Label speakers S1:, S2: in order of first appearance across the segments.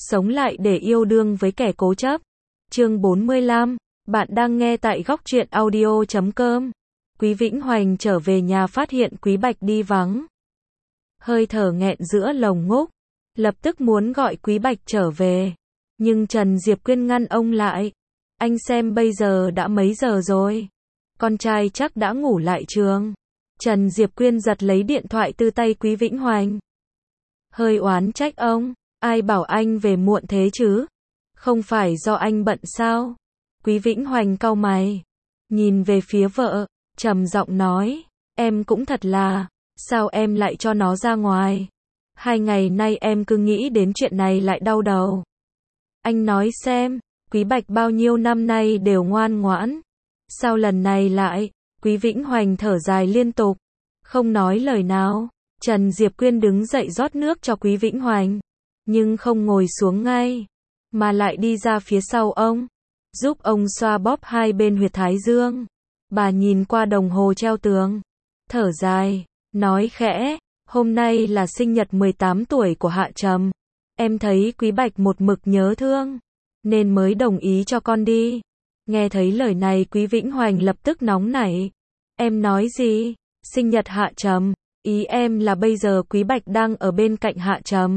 S1: Sống lại để yêu đương với kẻ cố chấp. Chương 45. Bạn đang nghe tại góc truyện audio.com. Quý Vĩnh Hoành trở về nhà phát hiện Quý Bạch đi vắng. Hơi thở nghẹn giữa lồng ngúc. Lập tức muốn gọi Quý Bạch trở về. Nhưng Trần Diệp Quyên ngăn ông lại. Anh xem bây giờ đã mấy giờ rồi. Con trai chắc đã ngủ lại trường. Trần Diệp Quyên giật lấy điện thoại từ tay Quý Vĩnh Hoành. Hơi oán trách ông. Ai bảo anh về muộn thế chứ? Không phải do anh bận sao? Quý Vĩnh Hoành cau mày. Nhìn về phía vợ, trầm giọng nói. Em cũng thật là, sao em lại cho nó ra ngoài? 2 ngày nay em cứ nghĩ đến chuyện này lại đau đầu. Anh nói xem, Quý Bạch bao nhiêu năm nay đều ngoan ngoãn. Sao lần này lại? Quý Vĩnh Hoành thở dài liên tục. Không nói lời nào. Trần Diệp Quyên đứng dậy rót nước cho Quý Vĩnh Hoành. Nhưng không ngồi xuống ngay. Mà lại đi ra phía sau ông. Giúp ông xoa bóp hai bên huyệt thái dương. Bà nhìn qua đồng hồ treo tường. Thở dài. Nói khẽ. Hôm nay là sinh nhật 18 tuổi của Hạ Trầm. Em thấy Quý Bạch một mực nhớ thương. Nên mới đồng ý cho con đi. Nghe thấy lời này Quý Vĩnh Hoành lập tức nóng nảy. Em nói gì? Sinh nhật Hạ Trầm. Ý em là bây giờ Quý Bạch đang ở bên cạnh Hạ Trầm.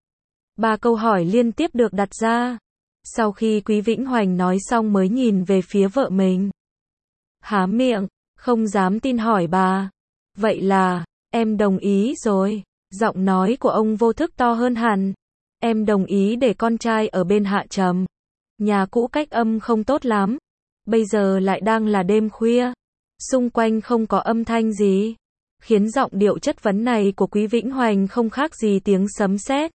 S1: 3 câu hỏi liên tiếp được đặt ra. Sau khi Quý Vĩnh Hoành nói xong mới nhìn về phía vợ mình. Há miệng, không dám tin hỏi bà. Vậy là, em đồng ý rồi. Giọng nói của ông vô thức to hơn hẳn. Em đồng ý để con trai ở bên Hạ Trầm. Nhà cũ cách âm không tốt lắm. Bây giờ lại đang là đêm khuya. Xung quanh không có âm thanh gì. Khiến giọng điệu chất vấn này của Quý Vĩnh Hoành không khác gì tiếng sấm sét.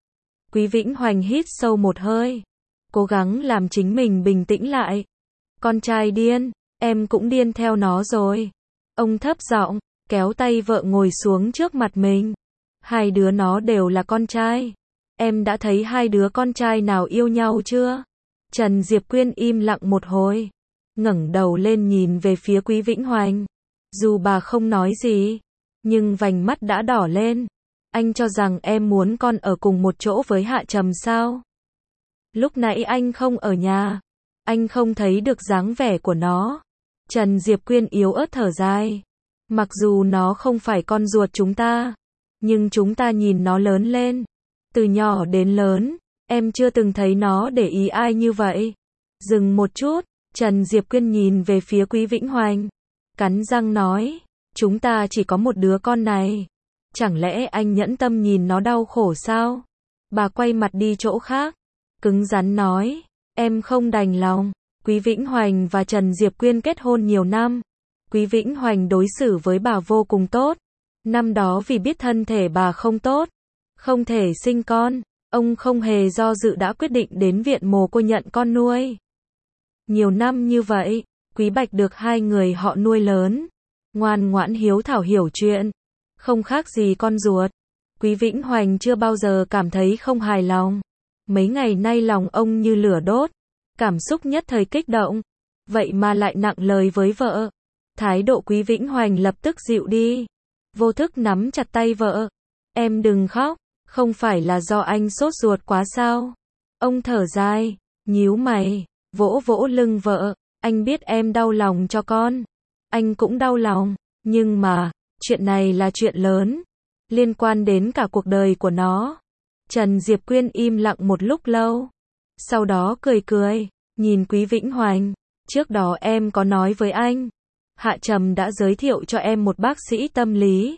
S1: Quý Vĩnh Hoành hít sâu một hơi. Cố gắng làm chính mình bình tĩnh lại. Con trai điên, em cũng điên theo nó rồi. Ông thấp giọng, kéo tay vợ ngồi xuống trước mặt mình. Hai đứa nó đều là con trai. Em đã thấy hai đứa con trai nào yêu nhau chưa? Trần Diệp Quyên im lặng một hồi. Ngẩng đầu lên nhìn về phía Quý Vĩnh Hoành. Dù bà không nói gì, nhưng vành mắt đã đỏ lên. Anh cho rằng em muốn con ở cùng một chỗ với Hạ Trầm sao? Lúc nãy anh không ở nhà. Anh không thấy được dáng vẻ của nó. Trần Diệp Quyên yếu ớt thở dài. Mặc dù nó không phải con ruột chúng ta, nhưng chúng ta nhìn nó lớn lên. Từ nhỏ đến lớn, em chưa từng thấy nó để ý ai như vậy. Dừng một chút, Trần Diệp Quyên nhìn về phía Quý Vĩnh Hoành. Cắn răng nói, chúng ta chỉ có một đứa con này. Chẳng lẽ anh nhẫn tâm nhìn nó đau khổ sao? Bà quay mặt đi chỗ khác. Cứng rắn nói, em không đành lòng. Quý Vĩnh Hoành và Trần Diệp Quyên kết hôn nhiều năm. Quý Vĩnh Hoành đối xử với bà vô cùng tốt. Năm đó vì biết thân thể bà không tốt, không thể sinh con, ông không hề do dự đã quyết định đến viện mồ côi nhận con nuôi. Nhiều năm như vậy, Quý Bạch được hai người họ nuôi lớn. Ngoan ngoãn hiếu thảo hiểu chuyện. Không khác gì con ruột. Quý Vĩnh Hoành chưa bao giờ cảm thấy không hài lòng. Mấy ngày nay lòng ông như lửa đốt. Cảm xúc nhất thời kích động. Vậy mà lại nặng lời với vợ. Thái độ Quý Vĩnh Hoành lập tức dịu đi. Vô thức nắm chặt tay vợ. Em đừng khóc. Không phải là do anh sốt ruột quá sao? Ông thở dài, nhíu mày, vỗ vỗ lưng vợ. Anh biết em đau lòng cho con. Anh cũng đau lòng. Nhưng mà, chuyện này là chuyện lớn. Liên quan đến cả cuộc đời của nó. Trần Diệp Quyên im lặng một lúc lâu. Sau đó cười cười, nhìn Quý Vĩnh Hoành. Trước đó em có nói với anh. Hạ Trầm đã giới thiệu cho em một bác sĩ tâm lý.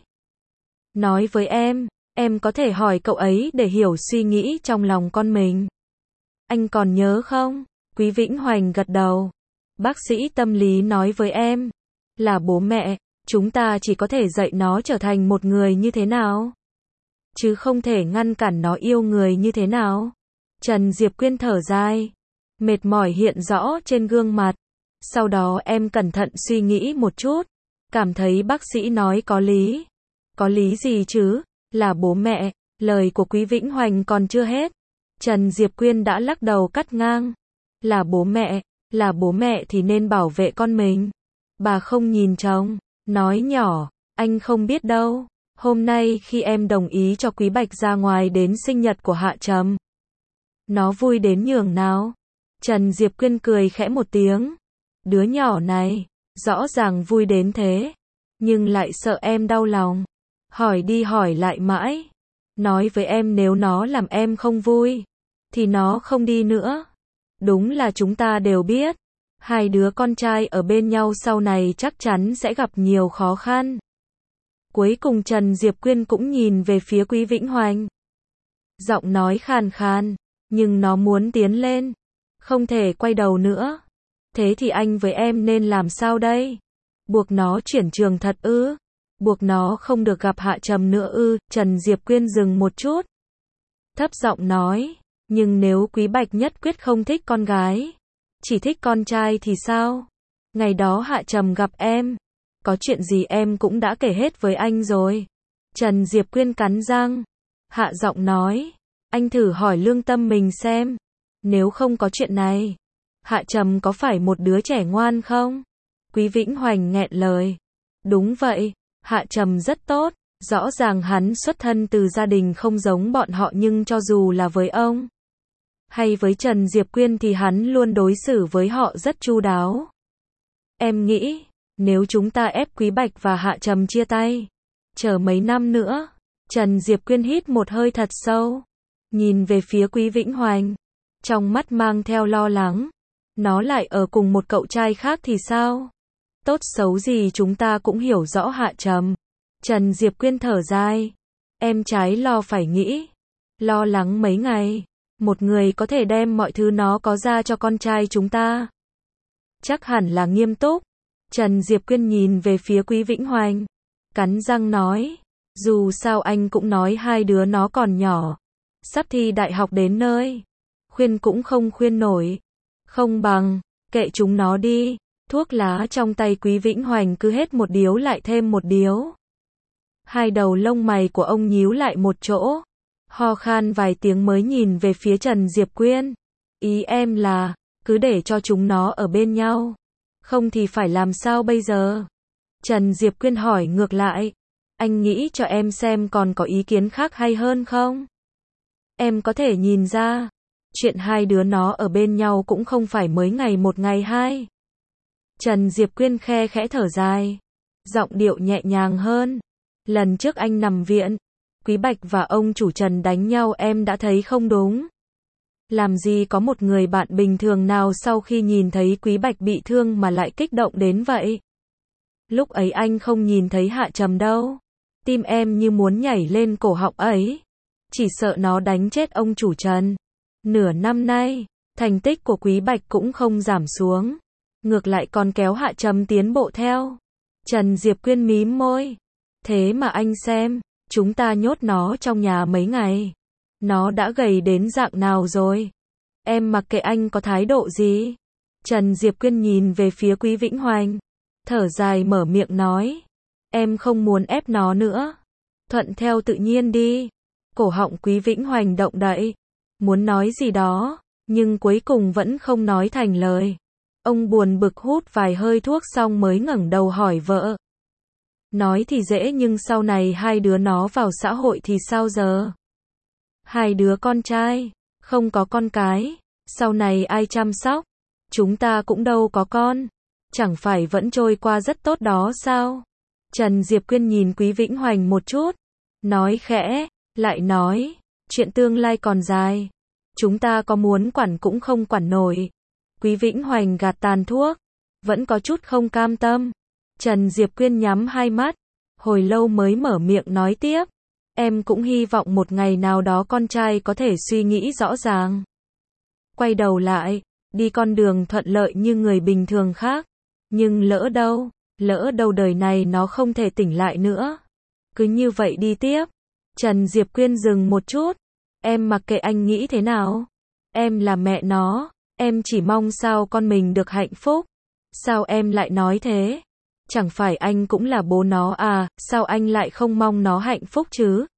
S1: Nói với em có thể hỏi cậu ấy để hiểu suy nghĩ trong lòng con mình. Anh còn nhớ không? Quý Vĩnh Hoành gật đầu. Bác sĩ tâm lý nói với em. Là bố mẹ, chúng ta chỉ có thể dạy nó trở thành một người như thế nào. Chứ không thể ngăn cản nó yêu người như thế nào. Trần Diệp Quyên thở dài. Mệt mỏi hiện rõ trên gương mặt. Sau đó em cẩn thận suy nghĩ một chút. Cảm thấy bác sĩ nói có lý. Có lý gì chứ? Là bố mẹ. Lời của Quý Vĩnh Hoành còn chưa hết. Trần Diệp Quyên đã lắc đầu cắt ngang. Là bố mẹ thì nên bảo vệ con mình. Bà không nhìn chồng. Nói nhỏ, anh không biết đâu. Hôm nay khi em đồng ý cho Quý Bạch ra ngoài đến sinh nhật của Hạ Trầm, Nó vui đến nhường nào. Trần Diệp Quyên cười khẽ một tiếng. Đứa nhỏ này, rõ ràng vui đến thế, nhưng lại sợ em đau lòng. Hỏi đi hỏi lại mãi. Nói với em nếu nó làm em không vui, thì nó không đi nữa. Đúng là chúng ta đều biết, hai đứa con trai ở bên nhau sau này chắc chắn sẽ gặp nhiều khó khăn. Cuối cùng Trần Diệp Quyên cũng nhìn về phía Quý Vĩnh Hoành. Giọng nói khàn khàn, nhưng nó muốn tiến lên, không thể quay đầu nữa. Thế thì anh với em nên làm sao đây? Buộc nó chuyển trường thật ư? Buộc nó không được gặp Hạ Trầm nữa ư? Trần Diệp Quyên dừng một chút, thấp giọng nói, nhưng nếu Quý Bạch nhất quyết không thích con gái, chỉ thích con trai thì sao? Ngày đó Hạ Trầm gặp em, có chuyện gì em cũng đã kể hết với anh rồi. Trần Diệp Quyên cắn răng, hạ giọng nói, anh thử hỏi lương tâm mình xem, nếu không có chuyện này, Hạ Trầm có phải một đứa trẻ ngoan không? Quý Vĩnh Hoành nghẹn lời, đúng vậy, Hạ Trầm rất tốt, rõ ràng hắn xuất thân từ gia đình không giống bọn họ nhưng cho dù là với ông hay với Trần Diệp Quyên thì hắn luôn đối xử với họ rất chu đáo. Em nghĩ, nếu chúng ta ép Quý Bạch và Hạ Trầm chia tay, chờ mấy năm nữa. Trần Diệp Quyên hít một hơi thật sâu, nhìn về phía Quý Vĩnh Hoành, trong mắt mang theo lo lắng. Nó lại ở cùng một cậu trai khác thì sao? Tốt xấu gì chúng ta cũng hiểu rõ Hạ Trầm. Trần Diệp Quyên thở dài, em trái lo phải nghĩ, lo lắng mấy ngày, một người có thể đem mọi thứ nó có ra cho con trai chúng ta. Chắc hẳn là nghiêm túc. Trần Diệp Quyên nhìn về phía Quý Vĩnh Hoành, cắn răng nói, dù sao anh cũng nói hai đứa nó còn nhỏ, sắp thi đại học đến nơi, khuyên cũng không khuyên nổi, không bằng, kệ chúng nó đi. Thuốc lá trong tay Quý Vĩnh Hoành cứ hết một điếu lại thêm một điếu. Hai đầu lông mày của ông nhíu lại một chỗ, ho khan vài tiếng mới nhìn về phía Trần Diệp Quyên. Ý em là, cứ để cho chúng nó ở bên nhau, không thì phải làm sao bây giờ? Trần Diệp Quyên hỏi ngược lại, anh nghĩ cho em xem còn có ý kiến khác hay hơn không? Em có thể nhìn ra, chuyện hai đứa nó ở bên nhau cũng không phải mới ngày một ngày hai. Trần Diệp Quyên khe khẽ thở dài, giọng điệu nhẹ nhàng hơn. Lần trước anh nằm viện, Quý Bạch và ông chủ Trần đánh nhau em đã thấy không đúng. Làm gì có một người bạn bình thường nào sau khi nhìn thấy Quý Bạch bị thương mà lại kích động đến vậy. Lúc ấy anh không nhìn thấy Hạ Trầm đâu. Tim em như muốn nhảy lên cổ họng ấy. Chỉ sợ nó đánh chết ông chủ Trần. Nửa năm nay, thành tích của Quý Bạch cũng không giảm xuống. Ngược lại còn kéo Hạ Trầm tiến bộ theo. Trần Diệp Quyên mím môi. Thế mà anh xem, chúng ta nhốt nó trong nhà mấy ngày. Nó đã gầy đến dạng nào rồi? Em mặc kệ anh có thái độ gì? Trần Diệp Quyên nhìn về phía Quý Vĩnh Hoành, thở dài mở miệng nói. Em không muốn ép nó nữa. Thuận theo tự nhiên đi. Cổ họng Quý Vĩnh Hoành động đậy, muốn nói gì đó, nhưng cuối cùng vẫn không nói thành lời. Ông buồn bực hút vài hơi thuốc xong mới ngẩng đầu hỏi vợ. Nói thì dễ nhưng sau này hai đứa nó vào xã hội thì sao giờ? Hai đứa con trai, không có con cái, sau này ai chăm sóc? Chúng ta cũng đâu có con, chẳng phải vẫn trôi qua rất tốt đó sao? Trần Diệp Quyên nhìn Quý Vĩnh Hoành một chút, nói khẽ, lại nói, chuyện tương lai còn dài, chúng ta có muốn quản cũng không quản nổi. Quý Vĩnh Hoành gạt tàn thuốc, vẫn có chút không cam tâm. Trần Diệp Quyên nhắm hai mắt, hồi lâu mới mở miệng nói tiếp. Em cũng hy vọng một ngày nào đó con trai có thể suy nghĩ rõ ràng. Quay đầu lại, đi con đường thuận lợi như người bình thường khác. Nhưng lỡ đâu đời này nó không thể tỉnh lại nữa. Cứ như vậy đi tiếp. Trần Diệp Quyên dừng một chút. Em mặc kệ anh nghĩ thế nào. Em là mẹ nó, em chỉ mong sao con mình được hạnh phúc. Sao em lại nói thế? Chẳng phải anh cũng là bố nó à, sao anh lại không mong nó hạnh phúc chứ?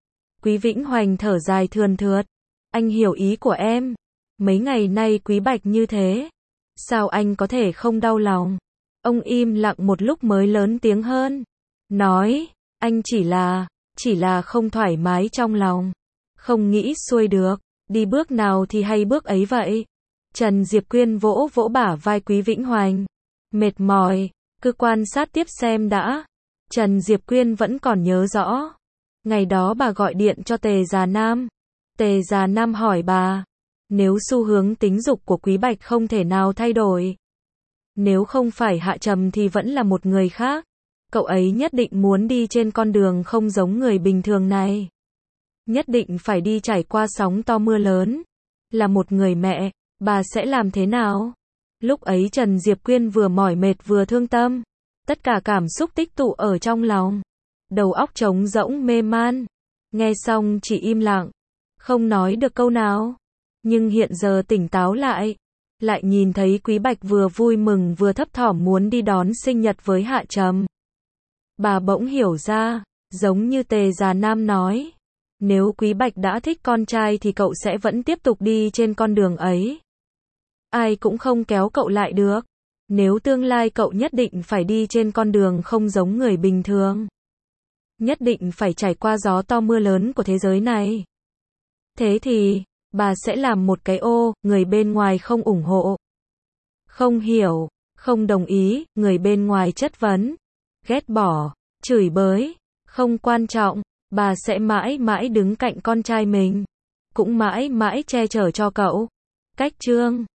S1: Quý Vĩnh Hoành thở dài thườn thượt. Anh hiểu ý của em. Mấy ngày nay Quý Bạch như thế. Sao anh có thể không đau lòng? Ông im lặng một lúc mới lớn tiếng hơn. Nói, anh chỉ là không thoải mái trong lòng. Không nghĩ xuôi được. Đi bước nào thì hay bước ấy vậy. Trần Diệp Quyên vỗ vỗ bả vai Quý Vĩnh Hoành. Mệt mỏi, cứ quan sát tiếp xem đã. Trần Diệp Quyên vẫn còn nhớ rõ. Ngày đó bà gọi điện cho Tề Già Nam. Tề Già Nam hỏi bà, nếu xu hướng tính dục của Quý Bạch không thể nào thay đổi, nếu không phải Hạ Trầm thì vẫn là một người khác, cậu ấy nhất định muốn đi trên con đường không giống người bình thường này. Nhất định phải đi trải qua sóng to mưa lớn. Là một người mẹ, bà sẽ làm thế nào? Lúc ấy Trần Diệp Quyên vừa mỏi mệt vừa thương tâm. Tất cả cảm xúc tích tụ ở trong lòng. Đầu óc trống rỗng mê man. Nghe xong chỉ im lặng. Không nói được câu nào. Nhưng hiện giờ tỉnh táo lại. Lại nhìn thấy Quý Bạch vừa vui mừng vừa thấp thỏm muốn đi đón sinh nhật với Hạ Trầm. Bà bỗng hiểu ra, giống như Tề Già Nam nói. Nếu Quý Bạch đã thích con trai thì cậu sẽ vẫn tiếp tục đi trên con đường ấy. Ai cũng không kéo cậu lại được. Nếu tương lai cậu nhất định phải đi trên con đường không giống người bình thường. Nhất định phải trải qua gió to mưa lớn của thế giới này. Thế thì, bà sẽ làm một cái ô, người bên ngoài không ủng hộ. Không hiểu, không đồng ý, người bên ngoài chất vấn. Ghét bỏ, chửi bới, không quan trọng. Bà sẽ mãi mãi đứng cạnh con trai mình. Cũng mãi mãi che chở cho cậu. Cách chương